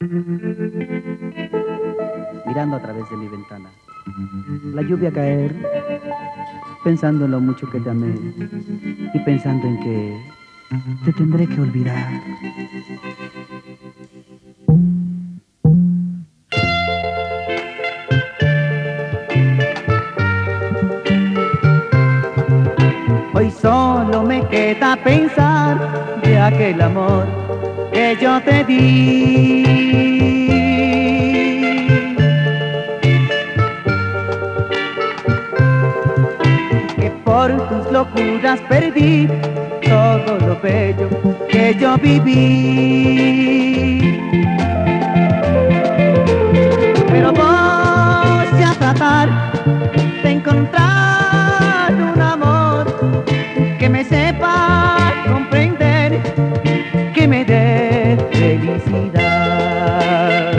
mirando a través de mi ventana. La lluvia caer, pensando en lo mucho que te amé y pensando en que te tendré que olvidar. Hoy solo me queda pensar de aquel amor que yo te di. Que por tus locuras perdí todo lo bello que yo viví. Pero voy a tratar de encontrar un amor que me sepa comprender, que me dé felicidad.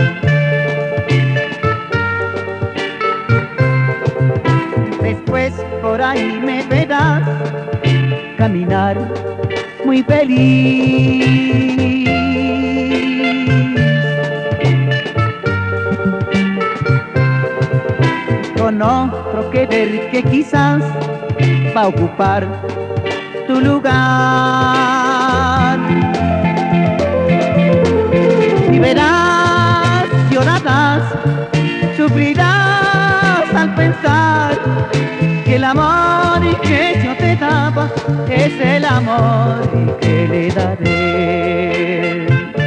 Después por ahí me verás caminar muy feliz, con otro querer que quizás va a ocupar tu lugar. Y verás, llorarás, sufrirás al pensar que el amor que yo te daba es el amor que le daré.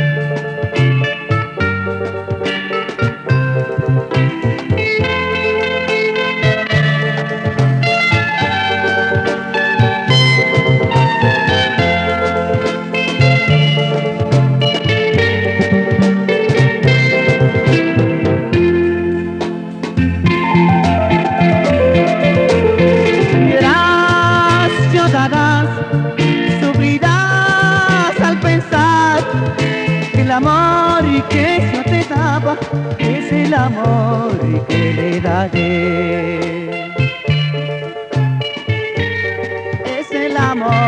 Sufrirás al pensar que el amor que yo te daba es el amor que le daré. Es el amor